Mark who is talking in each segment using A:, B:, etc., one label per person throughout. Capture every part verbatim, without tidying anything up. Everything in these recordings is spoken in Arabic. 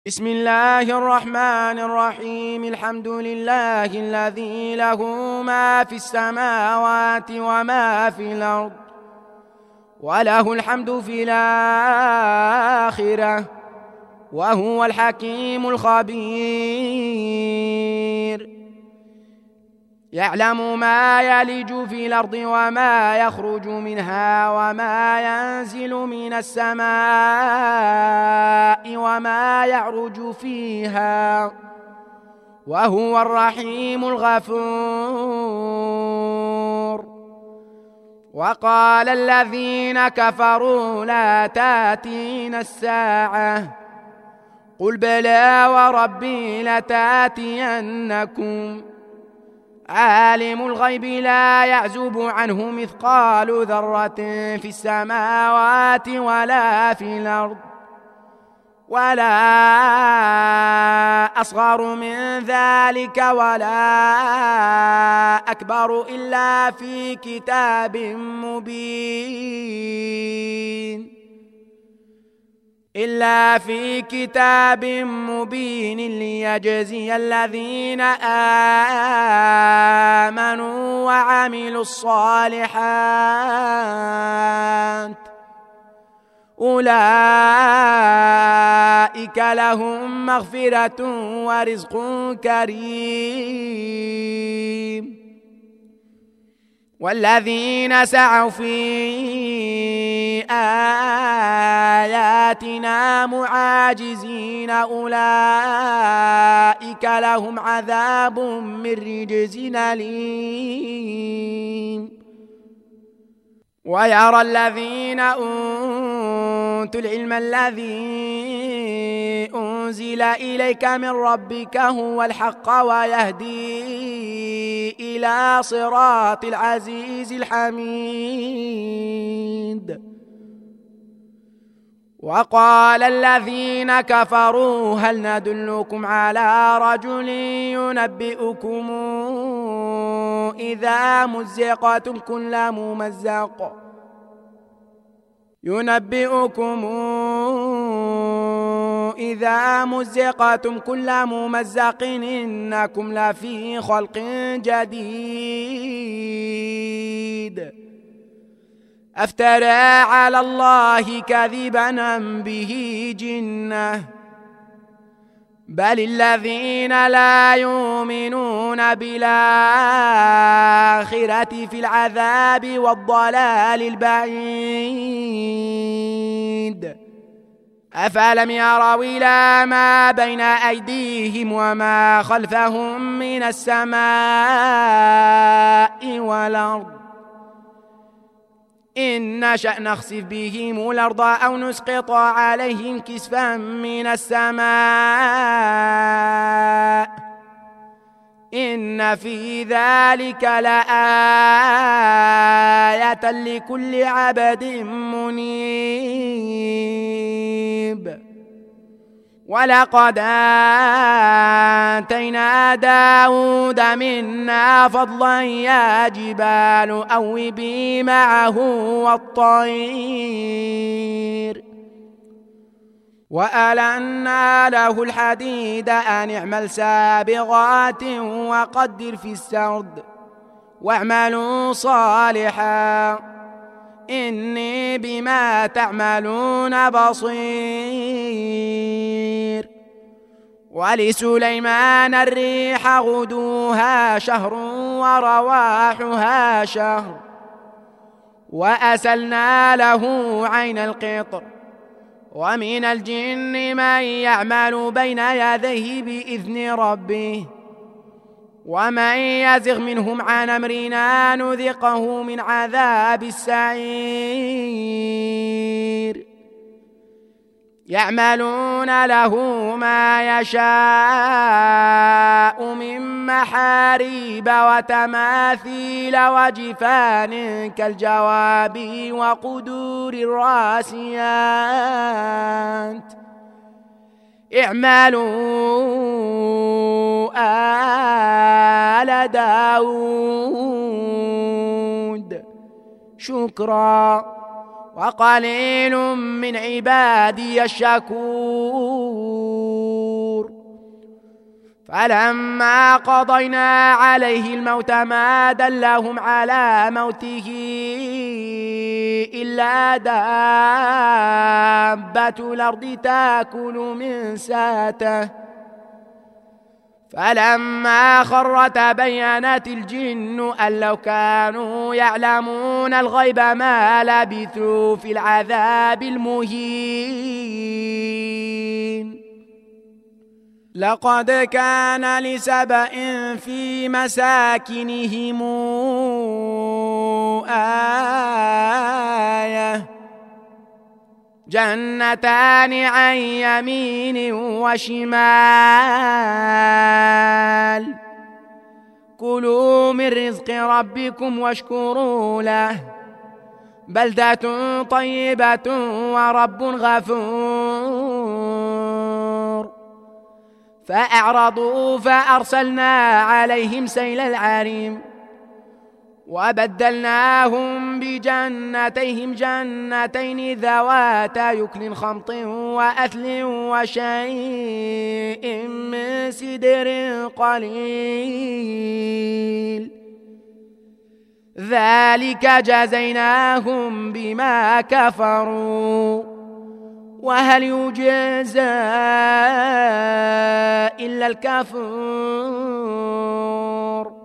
A: بسم الله الرحمن الرحيم. الحمد لله الذي له ما في السماوات وما في الأرض، وله الحمد في الآخرة، وهو الحكيم الخبير. يعلم ما يلج في الأرض وما يخرج منها وما ينزل من السماء وما يعرج فيها، وهو الرحيم الغفور. وقال الذين كفروا لا تأتينا الساعة، قل بلى وربي لتأتينكم، عالم الغيب لا يعزب عنه مثقال ذرة في السماوات ولا في الأرض، ولا أصغر من ذلك ولا أكبر إلا في كتاب مبين إلا في كتاب مبين ليجزي الذين آمنوا وعملوا الصالحات، أولئك لهم مغفرة ورزق كريم. والذين سعوا في آياتنا معاجزين أولئك لهم عذاب من رجز أليم. ويرى الذين أوتوا العلم الذي أنزل إليك من ربك هو الحق ويهدي إلى صراط العزيز الحميد. وقال الذين كفروا هل ندلكم على رجل ينبئكم إذا مزقتم كل ممزق ينبئكم إذا مزقتم كل ممزق إنكم لفي خلق جديد، أفترى على الله كذبا أم به جنة، بل الذين لا يؤمنون بالآخرة في العذاب والضلال البعيد. أفلم يروا إلى ما بين أيديهم وما خلفهم من السماء والأرض، إن نشأ نخسف بهم الأرض أو نسقط عليهم كسفا من السماء، إن في ذلك لآية لكل عبد منيب. ولقد آتينا داود منا فضلا يا جبال أوبي معه والطير، وألنا له الحديد أن اعمل سابغات وقدر في السرد واعملوا صالحا إني بما تعملون بصير. ولسليمان الريح غدوها شهر ورواحها شهر، وأسلنا له عين القطر، ومن الجن من يعمل بين يديه بإذن ربه، ومن يزغ منهم عن أمرنا نذقه من عذاب السعير. يعملون له ما يشاء من محاريب وتماثيل وجفان كالجواب وقدور الراسيات، اعملوا آل داود شكرا وقليل من عبادي الشكور. فلما قضينا عليه الموت ما دلهم على موته إلا دابة الأرض تأكل من ساته فلما خر تبينت الجن أن لو كانوا يعلمون الغيب ما لبثوا في العذاب المهين. لقد كان لسبإ في مساكنهم آية جنتان عن يمين وشمال كلوا من رزق ربكم واشكروا له بلدة طيبة ورب غفور. فأعرضوا فأرسلنا عليهم سيل العريم وبدلناهم بجنتيهم جنتين ذواتا يكل خمط وأثل وشيء من سدر قليل ذلك جزيناهم بما كفروا وهل يجزى إلا الكفور.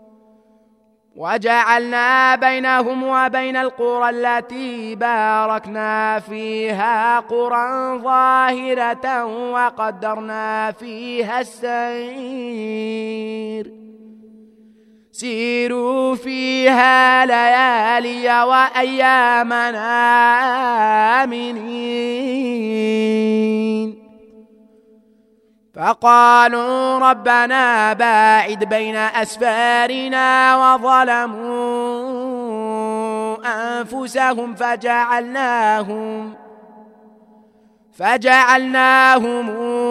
A: وجعلنا بينهم وبين القرى التي باركنا فيها قرى ظاهرة وقدرنا فيها السير سيروا فيها ليالي وأيامنا آمنين. فقالوا ربنا باعد بين أسفارنا وظلموا أنفسهم فجعلناهم فجعلناهم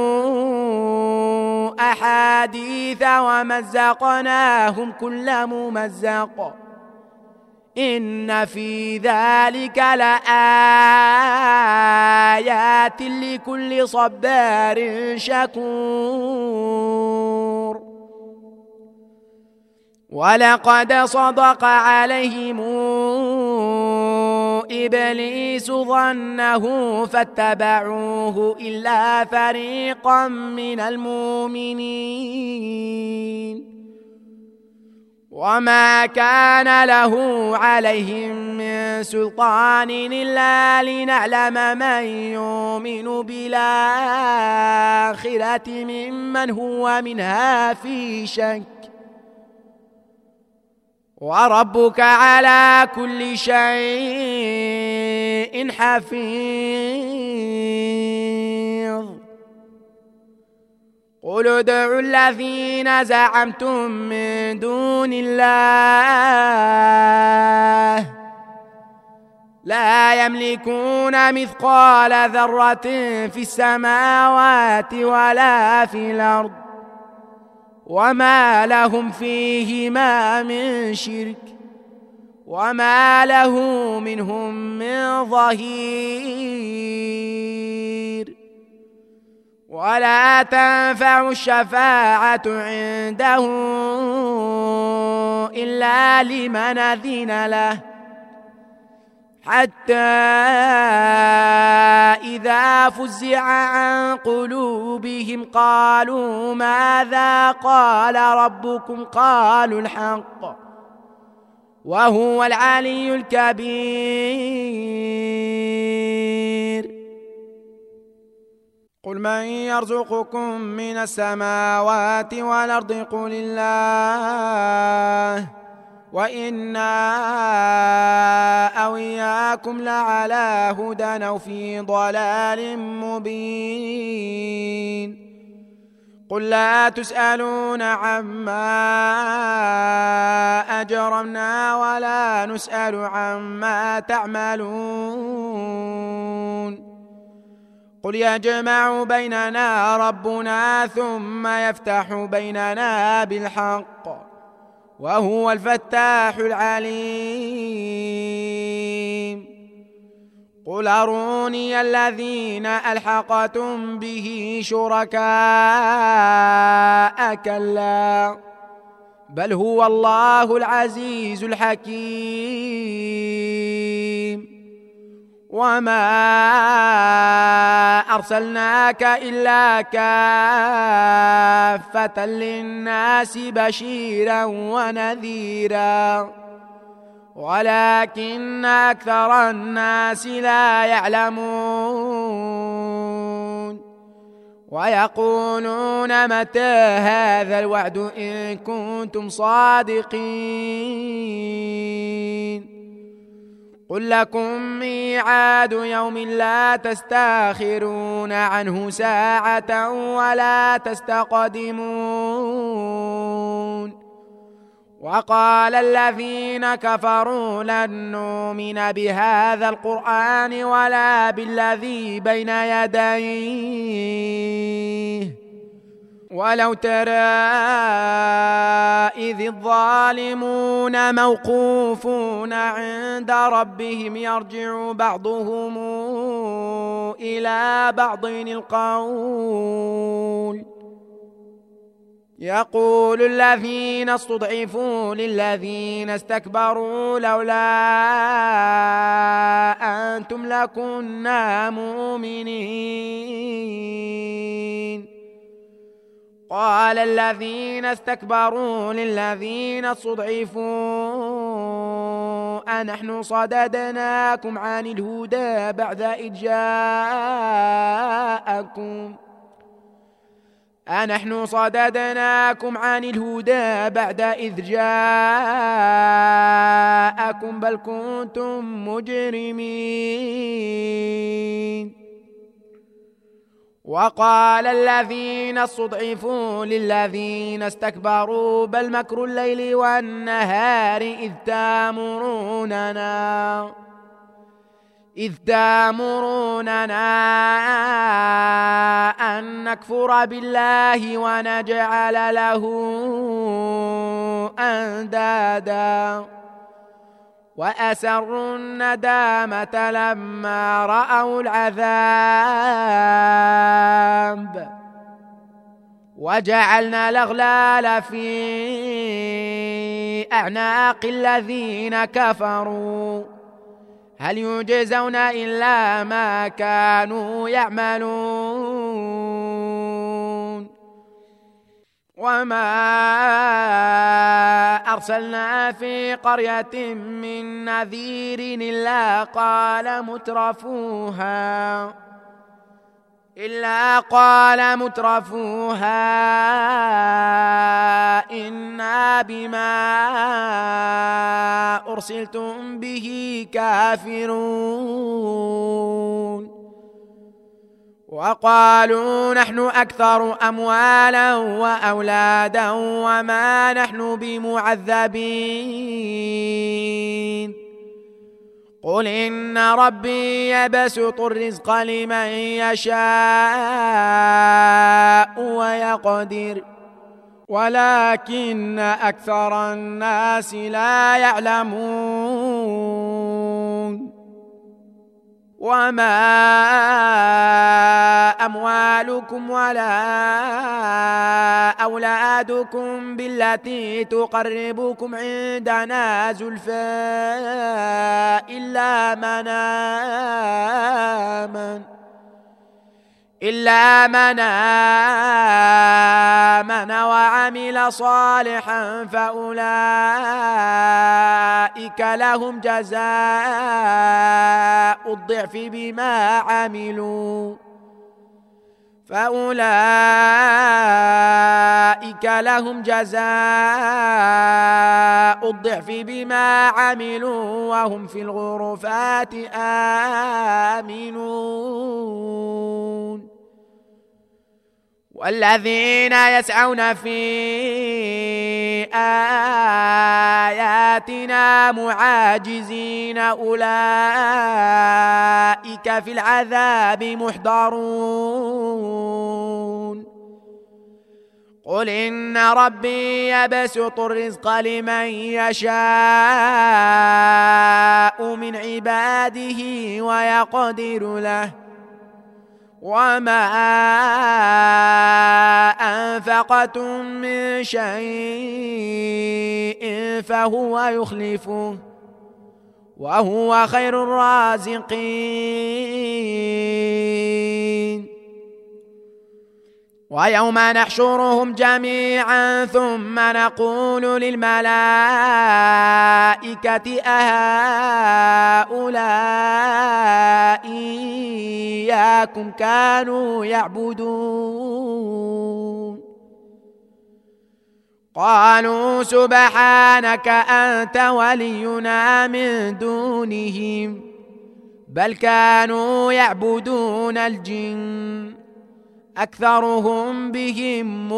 A: أحاديث ومزقناهم كل ممزق إن في ذلك لآيات لكل صبار شكور. ولقد صدق عليهم إبليس ظنه فاتبعوه إلا فريقا من المؤمنين وما كان له عليهم من سلطان إلا لنعلم من يؤمن بالآخرة ممن هو منها في شك وربك على كل شيء حفيظ. قل ادعوا الذين زعمتم من دون الله لا يملكون مثقال ذرة في السماوات ولا في الأرض وما لهم فيهما من شرك وما له منهم من ظهير. ولا تنفع الشفاعة عنده إلا لمن أذن له حتى إذا فزع عن قلوبهم قالوا ماذا قال ربكم قالوا الحق وهو العلي الكبير. قل من يرزقكم من السماوات والأرض قل الله وإنا أو إياكم لعلى هدى أو في ضلال مبين. قل لا تسألون عما أجرمنا ولا نسأل عما تعملون. قل يجمع بيننا ربنا ثم يفتح بيننا بالحق وهو الفتاح العليم. قل أروني الذين ألحقتم به شركاء كلا بل هو الله العزيز الحكيم وما أرسلناك إلا كافة للناس بشيرا ونذيرا ولكن أكثر الناس لا يعلمون ويقولون متى هذا الوعد إن كنتم صادقين قل لكم ميعاد يوم لا تستاخرون عنه ساعة ولا تستقدمون وقال الذين كفروا لن نؤمن بهذا القرآن ولا بالذي بين يديه ولو ترى إذ الظالمون موقوفون عند ربهم يرجع بعضهم إلى بعض القول يقول الذين استضعفوا للذين استكبروا لولا أنتم لكنا مؤمنين قال الذين استكبروا للذين استضعفوا أنحن صددناكم عن الهدى بعد إذ جاءكم أنحن صددناكم عن الهدى بعد إذ جاءكم بل كنتم مجرمين وقال الذين استضعفوا للذين استكبروا بل مكر الليل والنهار إذ تأمروننا إذ تأمروننا أن نكفر بالله ونجعل له أندادا وأسروا الندامة لما رأوا العذاب وجعلنا الأغلال في أعناق الذين كفروا هل يجزون إلا ما كانوا يعملون وما أرسلنا في قرية من نذير إلا قال مترفوها إلا قال مترفوها إنا بما أرسلتم به كافرون وقالوا نحن أكثر أموالا وأولادا وما نحن بمعذبين قل إن ربي يبسط الرزق لمن يشاء ويقدر ولكن أكثر الناس لا يعلمون وما أموالكم ولا أولادكم بالتي تقربكم عندنا زلفى إلا من آمن إلا من آمن وعمل صالحا فأولئك لهم جزاء الضعف بما عملوا فأولئك لهم جزاء الضعف بما عملوا وهم في الغرفات آمنون والذين يسعون في آياتنا معاجزين أولئك في العذاب محضرون قل إن ربي يبسط الرزق لمن يشاء من عباده ويقدر له وما أنفقتم من شيء فهو يخلفه وهو خير الرازقين. ويوم نحشرهم جميعا ثم نقول للملائكة أهؤلاء إياكم كانوا يعبدون قالوا سبحانك أنت ولينا من دونهم بل كانوا يعبدون الجن أكثرهم بهم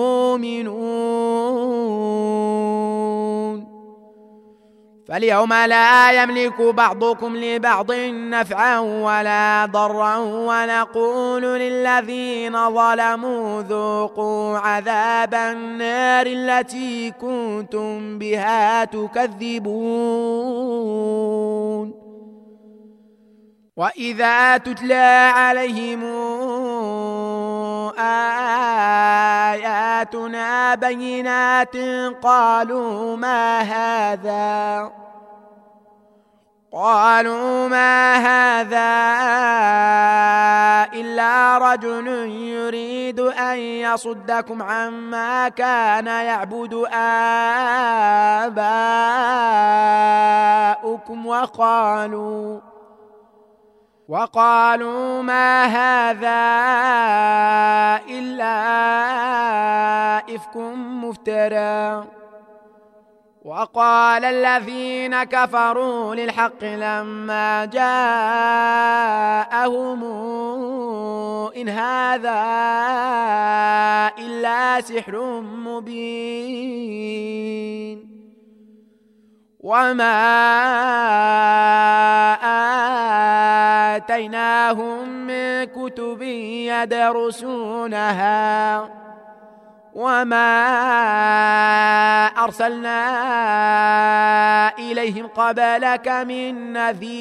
A: مؤمنون. فاليوم لا يملك بعضكم لبعض نفعا ولا ضرا ونقول للذين ظلموا ذوقوا عذاب النار التي كنتم بها تكذبون. وإذا تتلى عليهم آياتنا بينات قالوا ما هذا قالوا ما هذا إلا رجل يريد أن يصدكم عما كان يعبد آباؤكم وقالوا وقالوا ما هذا إلا إفك مفترى. وقال الذين كفروا للحق لما جاءهم إن هذا إلا سحر مبين وما آتيناهم من كتب يدرسونها وما أرسلنا إليهم قبلك من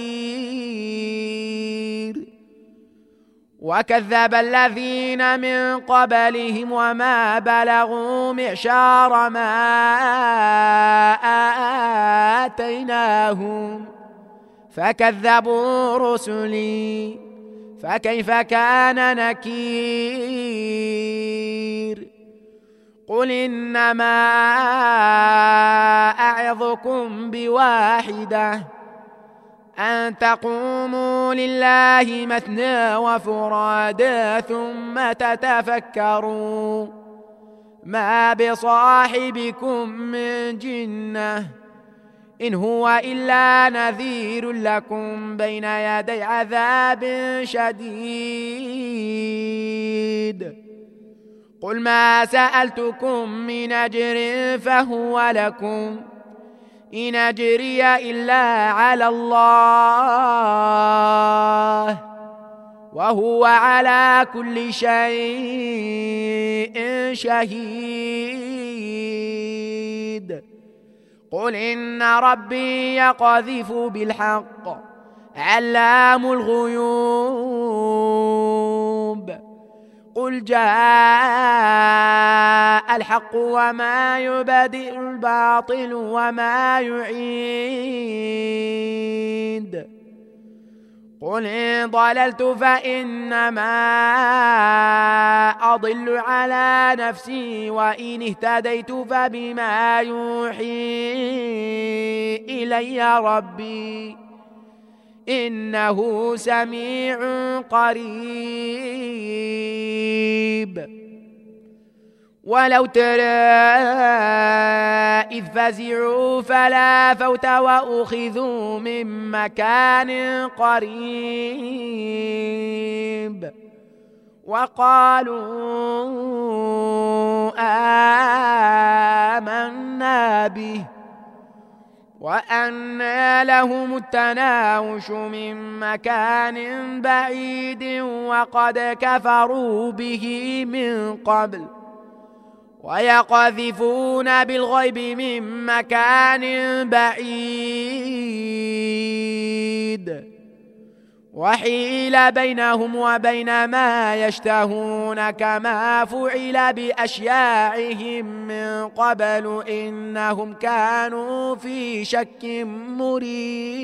A: نذير. وكذب الذين من قبلهم وما بلغوا معشار ما آتيناهم فكذبوا رسلي فكيف كان نكير. قل إنما أعظكم بواحدة أن تقوموا لله مثنى وفرادا ثم تتفكروا ما بصاحبكم من جنة إن هو إلا نذير لكم بين يدي عذاب شديد. قل ما سألتكم من أجر فهو لكم إن أجري إلا على الله وهو على كل شيء شهيد. قل إن ربي يقذف بالحق علام الغيوب. قل جاء الحق وما يبدئ الباطل وما يعيد. قل إن ضللت فإنما أضل على نفسي وإن اهتديت فبما يوحي إلي ربي إنه سميع قريب. ولو ترى إذ فزعوا فلا فوت وأخذوا من مكان قريب وقالوا آمنا به وأنى لهم التناوش من مكان بعيد وقد كفروا به من قبل ويقذفون بالغيب من مكان بعيد وحيل بينهم وبين ما يشتهون كما فعل بأشياعهم من قبل إنهم كانوا في شك مريب.